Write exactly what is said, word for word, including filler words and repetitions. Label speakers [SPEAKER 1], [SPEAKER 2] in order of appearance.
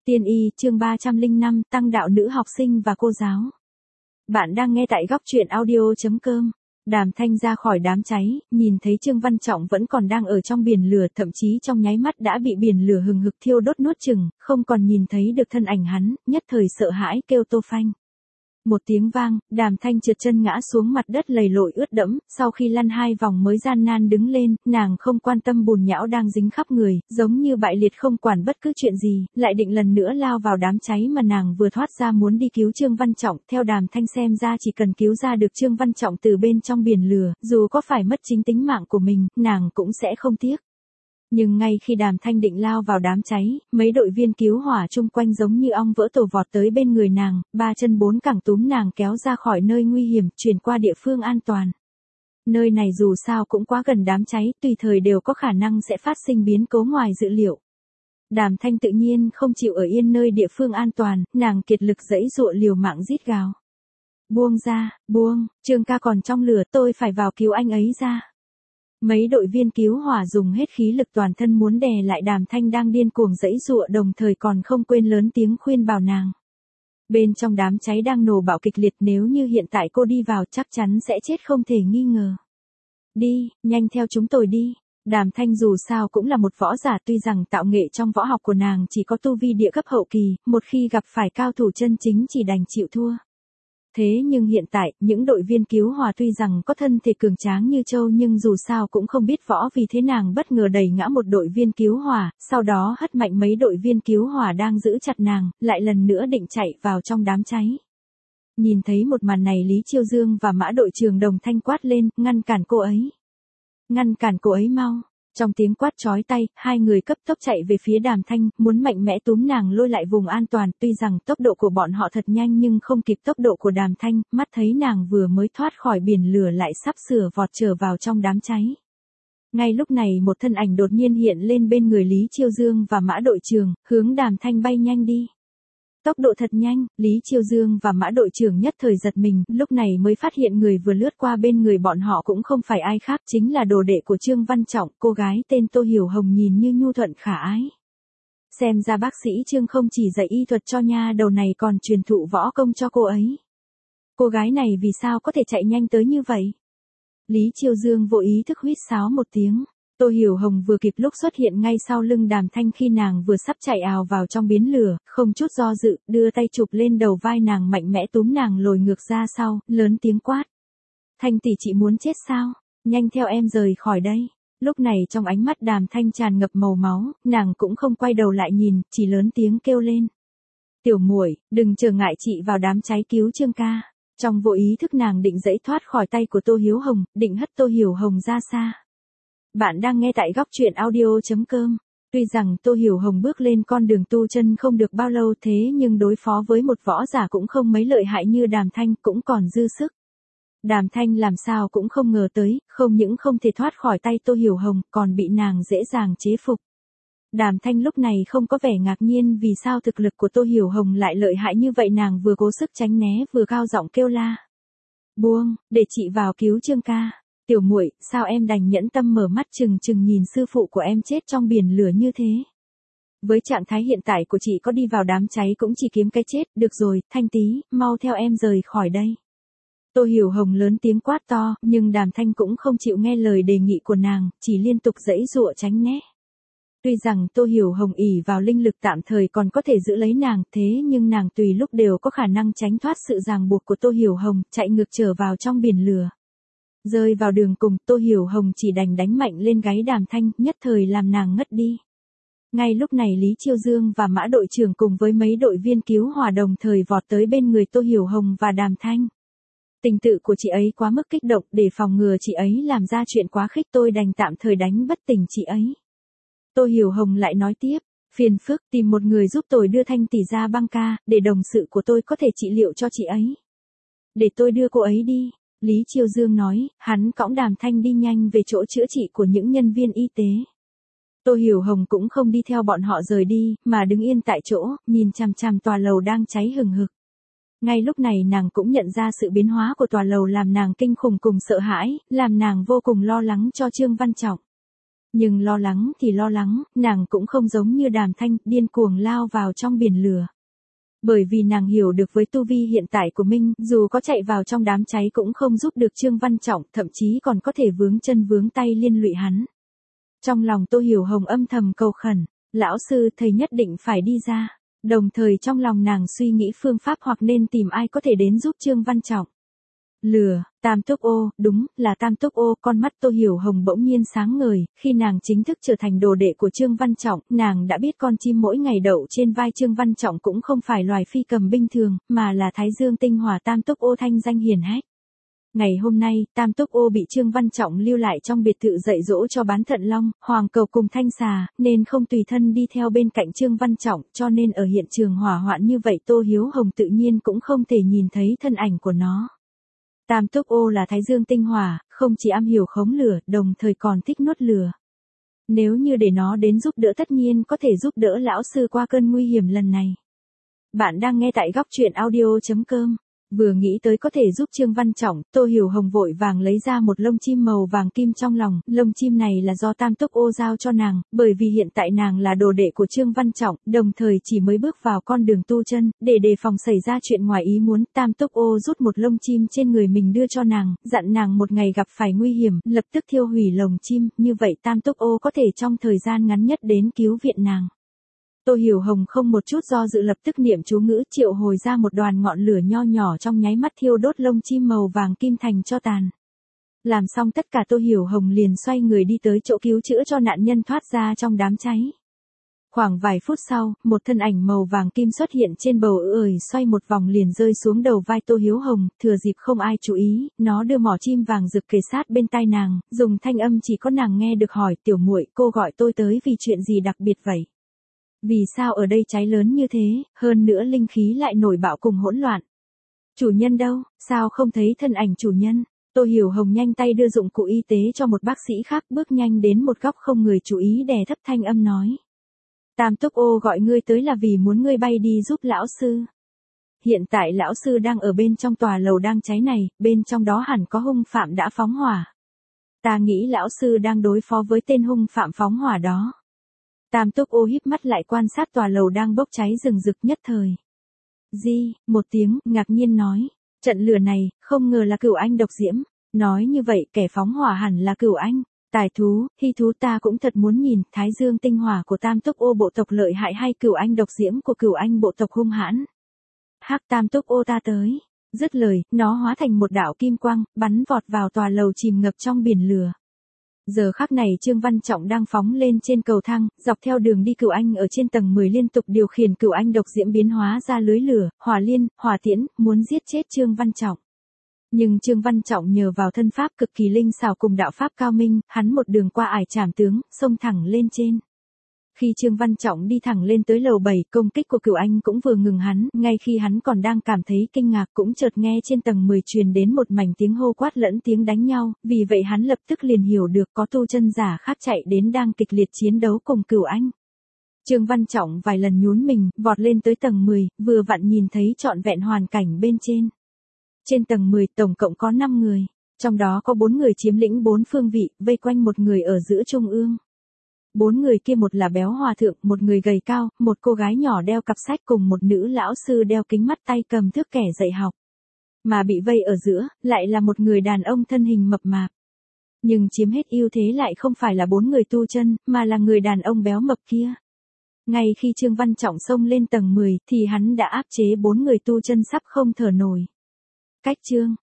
[SPEAKER 1] Tiên y, chương ba trăm lẻ năm, tăng đạo nữ học sinh và cô giáo. Bạn đang nghe tại góc truyện audio chấm com. Đàm Thanh ra khỏi đám cháy, nhìn thấy Trương Văn Trọng vẫn còn đang ở trong biển lửa, thậm chí trong nháy mắt đã bị biển lửa hừng hực thiêu đốt nuốt chửng, không còn nhìn thấy được thân ảnh hắn, nhất thời sợ hãi kêu Tô Phanh. Một tiếng vang, Đàm Thanh trượt chân ngã xuống mặt đất lầy lội ướt đẫm, sau khi lăn hai vòng mới gian nan đứng lên, nàng không quan tâm bùn nhão đang dính khắp người, giống như bại liệt không quản bất cứ chuyện gì, lại định lần nữa lao vào đám cháy mà nàng vừa thoát ra muốn đi cứu Trương Văn Trọng. Theo Đàm Thanh xem ra chỉ cần cứu ra được Trương Văn Trọng từ bên trong biển lửa, dù có phải mất chính tính mạng của mình, nàng cũng sẽ không tiếc. Nhưng ngay khi Đàm Thanh định lao vào đám cháy, mấy đội viên cứu hỏa chung quanh giống như ong vỡ tổ vọt tới bên người nàng, ba chân bốn cẳng túm nàng kéo ra khỏi nơi nguy hiểm, chuyển qua địa phương an toàn. Nơi này dù sao cũng quá gần đám cháy, tùy thời đều có khả năng sẽ phát sinh biến cố ngoài dự liệu. Đàm Thanh tự nhiên không chịu ở yên nơi địa phương an toàn, nàng kiệt lực giãy giụa liều mạng rít gào. Buông ra, buông, Trương ca còn trong lửa, tôi phải vào cứu anh ấy ra. Mấy đội viên cứu hỏa dùng hết khí lực toàn thân muốn đè lại Đàm Thanh đang điên cuồng giãy giụa, đồng thời còn không quên lớn tiếng khuyên bảo nàng. Bên trong đám cháy đang nổ bạo kịch liệt, nếu như hiện tại cô đi vào chắc chắn sẽ chết không thể nghi ngờ. Đi, nhanh theo chúng tôi đi. Đàm Thanh dù sao cũng là một võ giả, tuy rằng tạo nghệ trong võ học của nàng chỉ có tu vi địa cấp hậu kỳ, một khi gặp phải cao thủ chân chính chỉ đành chịu thua. Thế nhưng hiện tại, những đội viên cứu hỏa tuy rằng có thân thể cường tráng như trâu nhưng dù sao cũng không biết võ, vì thế nàng bất ngờ đẩy ngã một đội viên cứu hỏa, sau đó hất mạnh mấy đội viên cứu hỏa đang giữ chặt nàng, lại lần nữa định chạy vào trong đám cháy. Nhìn thấy một màn này, Lý Chiêu Dương và Mã đội trưởng đồng thanh quát lên, ngăn cản cô ấy. Ngăn cản cô ấy mau. Trong tiếng quát chói tai, hai người cấp tốc chạy về phía Đàm Thanh, muốn mạnh mẽ túm nàng lôi lại vùng an toàn, tuy rằng tốc độ của bọn họ thật nhanh nhưng không kịp tốc độ của Đàm Thanh, mắt thấy nàng vừa mới thoát khỏi biển lửa lại sắp sửa vọt trở vào trong đám cháy. Ngay lúc này một thân ảnh đột nhiên hiện lên bên người Lý Chiêu Dương và Mã đội trưởng, hướng Đàm Thanh bay nhanh đi. Tốc độ thật nhanh, Lý Chiêu Dương và Mã đội trưởng nhất thời giật mình, lúc này mới phát hiện người vừa lướt qua bên người bọn họ cũng không phải ai khác, chính là đồ đệ của Trương Văn Trọng, cô gái tên Tô Hiểu Hồng nhìn như nhu thuận khả ái. Xem ra bác sĩ Trương không chỉ dạy y thuật cho nha đầu này còn truyền thụ võ công cho cô ấy. Cô gái này vì sao có thể chạy nhanh tới như vậy? Lý Chiêu Dương vô ý thức huýt sáo một tiếng. Tô Hiểu Hồng vừa kịp lúc xuất hiện ngay sau lưng Đàm Thanh khi nàng vừa sắp chạy ào vào trong biến lửa, không chút do dự, đưa tay chụp lên đầu vai nàng, mạnh mẽ túm nàng lồi ngược ra sau, lớn tiếng quát. Thanh tỷ, chị muốn chết sao? Nhanh theo em rời khỏi đây. Lúc này trong ánh mắt Đàm Thanh tràn ngập màu máu, nàng cũng không quay đầu lại nhìn, chỉ lớn tiếng kêu lên. Tiểu muội, đừng trở ngại chị vào đám cháy cứu Trương ca. Trong vô ý thức nàng định giãy thoát khỏi tay của Tô Hiếu Hồng, định hất Tô Hiểu Hồng ra xa. Bạn đang nghe tại góc truyện audio chấm com. Tuy rằng Tô Hiểu Hồng bước lên con đường tu chân không được bao lâu, thế nhưng đối phó với một võ giả cũng không mấy lợi hại như Đàm Thanh, cũng còn dư sức. Đàm Thanh làm sao cũng không ngờ tới, không những không thể thoát khỏi tay Tô Hiểu Hồng, còn bị nàng dễ dàng chế phục. Đàm Thanh lúc này không có vẻ ngạc nhiên vì sao thực lực của Tô Hiểu Hồng lại lợi hại như vậy, nàng vừa cố sức tránh né vừa cao giọng kêu la. Buông, để chị vào cứu Trương ca. Tiểu muội, sao em đành nhẫn tâm mở mắt chừng chừng nhìn sư phụ của em chết trong biển lửa như thế? Với trạng thái hiện tại của chị, có đi vào đám cháy cũng chỉ kiếm cái chết. Được rồi, Thanh tí, mau theo em rời khỏi đây. Tô Hiểu Hồng lớn tiếng quát to, nhưng Đàm Thanh cũng không chịu nghe lời đề nghị của nàng, chỉ liên tục giãy giụa tránh né. Tuy rằng Tô Hiểu Hồng ỷ vào linh lực tạm thời còn có thể giữ lấy nàng, thế nhưng nàng tùy lúc đều có khả năng tránh thoát sự ràng buộc của Tô Hiểu Hồng, chạy ngược trở vào trong biển lửa. Rơi vào đường cùng, Tô Hiểu Hồng chỉ đành đánh mạnh lên gáy Đàm Thanh, nhất thời làm nàng ngất đi. Ngay lúc này Lý Chiêu Dương và Mã đội trưởng cùng với mấy đội viên cứu hỏa đồng thời vọt tới bên người Tô Hiểu Hồng và Đàm Thanh. Tình tự của chị ấy quá mức kích động, để phòng ngừa chị ấy làm ra chuyện quá khích, tôi đành tạm thời đánh bất tỉnh chị ấy. Tô Hiểu Hồng lại nói tiếp, phiền phức, tìm một người giúp tôi đưa Thanh tỷ ra băng ca, để đồng sự của tôi có thể trị liệu cho chị ấy. Để tôi đưa cô ấy đi. Lý Chiêu Dương nói, hắn cõng Đàm Thanh đi nhanh về chỗ chữa trị của những nhân viên y tế. Tô Hiểu Hồng cũng không đi theo bọn họ rời đi, mà đứng yên tại chỗ, nhìn chằm chằm tòa lầu đang cháy hừng hực. Ngay lúc này nàng cũng nhận ra sự biến hóa của tòa lầu làm nàng kinh khủng cùng sợ hãi, làm nàng vô cùng lo lắng cho Trương Văn Trọng. Nhưng lo lắng thì lo lắng, nàng cũng không giống như Đàm Thanh, điên cuồng lao vào trong biển lửa. Bởi vì nàng hiểu được với tu vi hiện tại của mình, dù có chạy vào trong đám cháy cũng không giúp được Trương Văn Trọng, thậm chí còn có thể vướng chân vướng tay liên lụy hắn. Trong lòng Tô Hiểu Hồng âm thầm cầu khẩn, lão sư thầy nhất định phải đi ra. Đồng thời trong lòng nàng suy nghĩ phương pháp hoặc nên tìm ai có thể đến giúp Trương Văn Trọng. Lừa, Tam Túc Ô, đúng, là Tam Túc Ô, con mắt Tô Hiểu Hồng bỗng nhiên sáng ngời, khi nàng chính thức trở thành đồ đệ của Trương Văn Trọng, nàng đã biết con chim mỗi ngày đậu trên vai Trương Văn Trọng cũng không phải loài phi cầm binh thường, mà là Thái Dương tinh hỏa Tam Túc Ô thanh danh hiển hách. Ngày hôm nay, Tam Túc Ô bị Trương Văn Trọng lưu lại trong biệt thự dạy dỗ cho bán thận long, hoàng cầu cùng thanh xà, nên không tùy thân đi theo bên cạnh Trương Văn Trọng, cho nên ở hiện trường hỏa hoạn như vậy Tô Hiếu Hồng tự nhiên cũng không thể nhìn thấy thân ảnh của nó. Tam Túc Ô là Thái Dương tinh hỏa, không chỉ am hiểu khống lửa, đồng thời còn thích nuốt lửa. Nếu như để nó đến giúp đỡ tất nhiên có thể giúp đỡ lão sư qua cơn nguy hiểm lần này. Bạn đang nghe tại góc truyện audio chấm com. Vừa nghĩ tới có thể giúp Trương Văn Trọng, Tô Hiểu Hồng vội vàng lấy ra một lông chim màu vàng kim trong lòng, lông chim này là do Tam Túc Ô giao cho nàng, bởi vì hiện tại nàng là đồ đệ của Trương Văn Trọng, đồng thời chỉ mới bước vào con đường tu chân, để đề phòng xảy ra chuyện ngoài ý muốn, Tam Túc Ô rút một lông chim trên người mình đưa cho nàng, dặn nàng một ngày gặp phải nguy hiểm, lập tức thiêu hủy lồng chim, như vậy Tam Túc Ô có thể trong thời gian ngắn nhất đến cứu viện nàng. Tô Hiểu Hồng không một chút do dự lập tức niệm chú ngữ triệu hồi ra một đoàn ngọn lửa nho nhỏ trong nháy mắt thiêu đốt lông chim màu vàng kim thành cho tàn. Làm xong tất cả Tô Hiểu Hồng liền xoay người đi tới chỗ cứu chữa cho nạn nhân thoát ra trong đám cháy. Khoảng vài phút sau, một thân ảnh màu vàng kim xuất hiện trên bầu ơi xoay một vòng liền rơi xuống đầu vai Tô Hiếu Hồng, thừa dịp không ai chú ý, nó đưa mỏ chim vàng rực kề sát bên tai nàng, dùng thanh âm chỉ có nàng nghe được hỏi tiểu muội cô gọi tôi tới vì chuyện gì đặc biệt vậy? Vì sao ở đây cháy lớn như thế, hơn nữa linh khí lại nổi bạo cùng hỗn loạn? Chủ nhân đâu, sao không thấy thân ảnh chủ nhân? Tô Hiểu Hồng nhanh tay đưa dụng cụ y tế cho một bác sĩ khác bước nhanh đến một góc không người chú ý đè thấp thanh âm nói. Tam Túc Ô gọi ngươi tới là vì muốn ngươi bay đi giúp lão sư. Hiện tại lão sư đang ở bên trong tòa lầu đang cháy này, bên trong đó hẳn có hung phạm đã phóng hỏa. Ta nghĩ lão sư đang đối phó với tên hung phạm phóng hỏa đó. Tam Túc Ô híp mắt lại quan sát tòa lầu đang bốc cháy rừng rực nhất thời. Di, một tiếng, ngạc nhiên nói. Trận lửa này, không ngờ là Cửu Anh độc diễm. Nói như vậy kẻ phóng hỏa hẳn là Cửu Anh. Tài thú, hy thú ta cũng thật muốn nhìn Thái Dương tinh hỏa của Tam Túc Ô bộ tộc lợi hại hay Cửu Anh độc diễm của Cửu Anh bộ tộc hung hãn. Hắc Tam Túc Ô ta tới. Dứt lời, nó hóa thành một đạo kim quang, bắn vọt vào tòa lầu chìm ngập trong biển lửa. Giờ khắc này Trương Văn Trọng đang phóng lên trên cầu thang, dọc theo đường đi Cửu Anh ở trên tầng mười liên tục điều khiển Cửu Anh độc diễm biến hóa ra lưới lửa, hỏa liên, hỏa tiễn, muốn giết chết Trương Văn Trọng. Nhưng Trương Văn Trọng nhờ vào thân pháp cực kỳ linh xảo cùng đạo pháp cao minh, hắn một đường qua ải trảm tướng, xông thẳng lên trên. Khi Trương Văn Trọng đi thẳng lên tới lầu bảy, công kích của Cửu Anh cũng vừa ngừng hắn, ngay khi hắn còn đang cảm thấy kinh ngạc cũng chợt nghe trên tầng mười truyền đến một mảnh tiếng hô quát lẫn tiếng đánh nhau, vì vậy hắn lập tức liền hiểu được có tu chân giả khác chạy đến đang kịch liệt chiến đấu cùng Cửu Anh. Trương Văn Trọng vài lần nhún mình, vọt lên tới tầng mười, vừa vặn nhìn thấy trọn vẹn hoàn cảnh bên trên. Trên tầng mười tổng cộng có năm người, trong đó có bốn người chiếm lĩnh bốn phương vị, vây quanh một người ở giữa trung ương. Bốn người kia một là béo hòa thượng, một người gầy cao, một cô gái nhỏ đeo cặp sách cùng một nữ lão sư đeo kính mắt tay cầm thước kẻ dạy học. Mà bị vây ở giữa, lại là một người đàn ông thân hình mập mạp. Nhưng chiếm hết ưu thế lại không phải là bốn người tu chân, mà là người đàn ông béo mập kia. Ngay khi Trương Văn Trọng xông lên tầng mười, thì hắn đã áp chế bốn người tu chân sắp không thở nổi. Cách Trương